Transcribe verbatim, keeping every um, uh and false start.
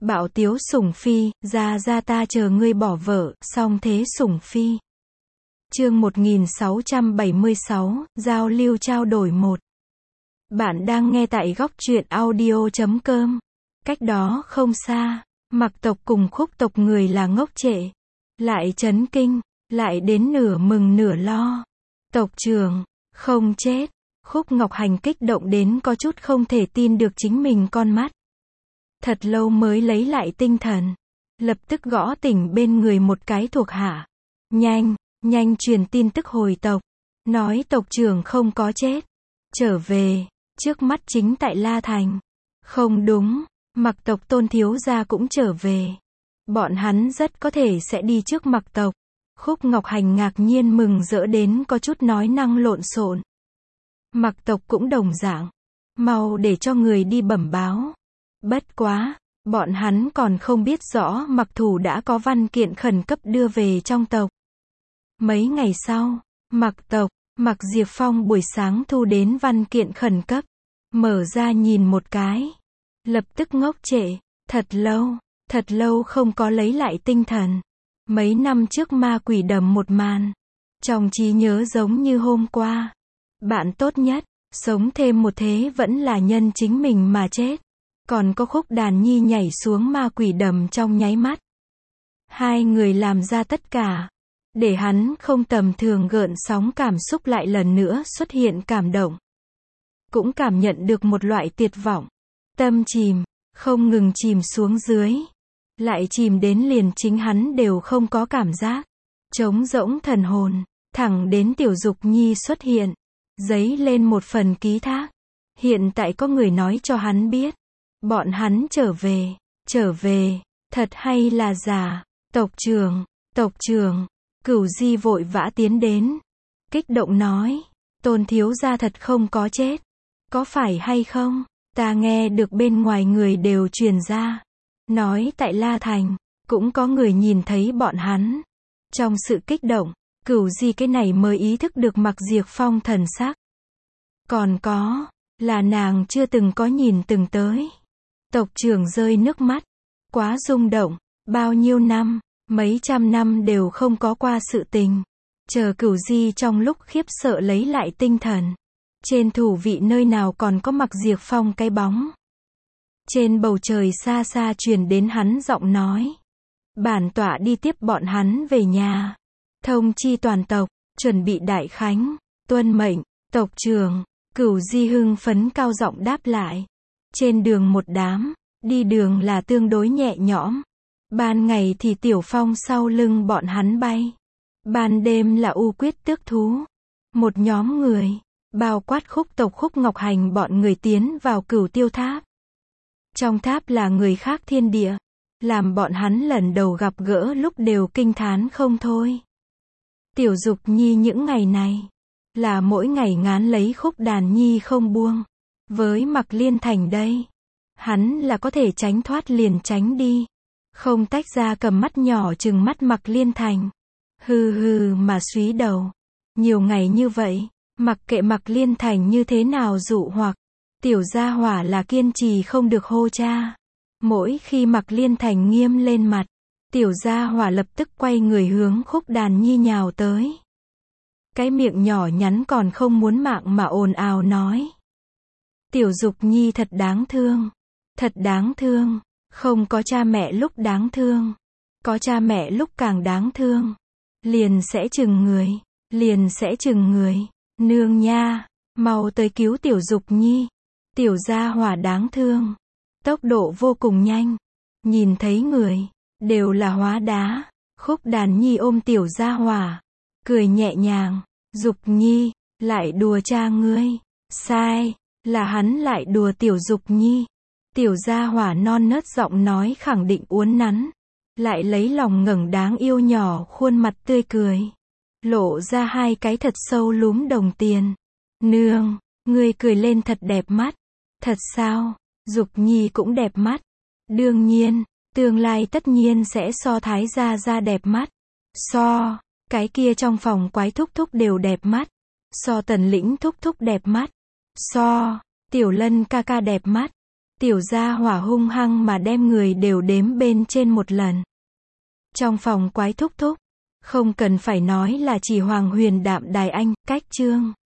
Bạo tiếu sủng phi, ra ra ta chờ ngươi bỏ vợ, song thế sủng phi. Chương một nghìn sáu trăm bảy mươi sáu, giao lưu trao đổi một. Bạn đang nghe tại góc truyện audio chấm com. Cách đó không xa, Mặc tộc cùng Khúc tộc người là ngốc trệ, lại chấn kinh, lại đến nửa mừng nửa lo. Tộc trưởng, không chết. Khúc Ngọc Hành kích động đến có chút không thể tin được chính mình con mắt. Thật lâu mới lấy lại tinh thần, lập tức gõ tỉnh bên người một cái thuộc hạ. Nhanh, nhanh truyền tin tức hồi tộc, nói tộc trưởng không có chết, trở về, trước mắt chính tại La Thành. Không đúng, Mặc tộc Tôn thiếu gia cũng trở về. Bọn hắn rất có thể sẽ đi trước Mặc tộc. Khúc Ngọc Hành ngạc nhiên mừng rỡ đến có chút nói năng lộn xộn. Mặc tộc cũng đồng dạng, mau để cho người đi bẩm báo. Bất quá, bọn hắn còn không biết rõ Mặc thủ đã có văn kiện khẩn cấp đưa về trong tộc. Mấy ngày sau, Mặc tộc, Mặc Diệp Phong buổi sáng thu đến văn kiện khẩn cấp, mở ra nhìn một cái, lập tức ngốc trệ, thật lâu, thật lâu không có lấy lại tinh thần. Mấy năm trước ma quỷ đầm một màn, trong trí nhớ giống như hôm qua. Bạn tốt nhất, sống thêm một thế vẫn là nhân chính mình mà chết. Còn có Khúc Đàn Nhi nhảy xuống ma quỷ đầm trong nháy mắt. Hai người làm ra tất cả, để hắn không tầm thường gợn sóng cảm xúc lại lần nữa xuất hiện cảm động. Cũng cảm nhận được một loại tuyệt vọng. Tâm chìm, không ngừng chìm xuống dưới. Lại chìm đến liền chính hắn đều không có cảm giác. Trống rỗng thần hồn, thẳng đến Tiểu Dục Nhi xuất hiện. Dấy lên một phần ký thác. Hiện tại có người nói cho hắn biết. Bọn hắn trở về, trở về, thật hay là giả. Tộc trưởng, tộc trưởng, Cửu Di vội vã tiến đến. Kích động nói, Tôn thiếu gia thật không có chết. Có phải hay không? Ta nghe được bên ngoài người đều truyền ra. Nói tại La Thành, cũng có người nhìn thấy bọn hắn. Trong sự kích động, Cửu Di cái này mới ý thức được Mặc Diệp Phong thần sắc. Còn có, là nàng chưa từng có nhìn từng tới. Tộc trưởng rơi nước mắt, quá rung động, bao nhiêu năm, mấy trăm năm đều không có qua sự tình. Chờ Cửu Di trong lúc khiếp sợ lấy lại tinh thần. Trên thủ vị nơi nào còn có Mặc Diệp Phong cái bóng. Trên bầu trời xa xa truyền đến hắn giọng nói. Bản tọa đi tiếp bọn hắn về nhà. Thông chi toàn tộc, chuẩn bị đại khánh, tuân mệnh, tộc trưởng. Cửu Di hưng phấn cao giọng đáp lại. Trên đường một đám, đi đường là tương đối nhẹ nhõm. Ban ngày thì Tiểu Phong sau lưng bọn hắn bay. Ban đêm là U Quyết Tước Thú. Một nhóm người, bao quát Khúc tộc Khúc Ngọc Hành bọn người tiến vào Cửu Tiêu Tháp. Trong tháp là người khác thiên địa, làm bọn hắn lần đầu gặp gỡ lúc đều kinh thán không thôi. Tiểu Dục Nhi những ngày này, là mỗi ngày ngán lấy Khúc Đàn Nhi không buông. Với Mặc Liên Thành đây, hắn là có thể tránh thoát liền tránh đi. Không tách ra cầm mắt nhỏ trừng mắt Mặc Liên Thành. Hừ hừ mà súy đầu. Nhiều ngày như vậy, mặc kệ Mặc Liên Thành như thế nào dụ hoặc, tiểu gia hỏa là kiên trì không được hô cha. Mỗi khi Mặc Liên Thành nghiêm lên mặt, tiểu gia hỏa lập tức quay người hướng Khúc Đàn Nhi nhào tới. Cái miệng nhỏ nhắn còn không muốn mạng mà ồn ào nói. Tiểu Dục Nhi thật đáng thương. Thật đáng thương. Không có cha mẹ lúc đáng thương. Có cha mẹ lúc càng đáng thương. Liền sẽ chừng người. Liền sẽ chừng người. Nương nha. Mau tới cứu Tiểu Dục Nhi. Tiểu gia hỏa đáng thương. Tốc độ vô cùng nhanh. Nhìn thấy người. Đều là hóa đá. Khúc Đàn Nhi ôm Tiểu gia hỏa. Cười nhẹ nhàng. Dục Nhi, lại đùa cha ngươi. Sai, là hắn lại đùa Tiểu Dục Nhi. Tiểu gia hỏa non nớt giọng nói khẳng định uốn nắn. Lại lấy lòng ngẩng đáng yêu nhỏ khuôn mặt tươi cười. Lộ ra hai cái thật sâu lúm đồng tiền. Nương, ngươi cười lên thật đẹp mắt. Thật sao? Dục Nhi cũng đẹp mắt. Đương nhiên, tương lai tất nhiên sẽ so Thái gia gia đẹp mắt. So, cái kia trong phòng quái thúc thúc đều đẹp mắt. So Tần Lĩnh thúc thúc đẹp mắt. So, Tiểu Lân ca ca đẹp mắt. Tiểu gia hỏa hung hăng mà đem người đều đếm bên trên một lần. Trong phòng quái thúc thúc. Không cần phải nói là chỉ Hoàng Huyền Đạm Đài Anh, cách chương.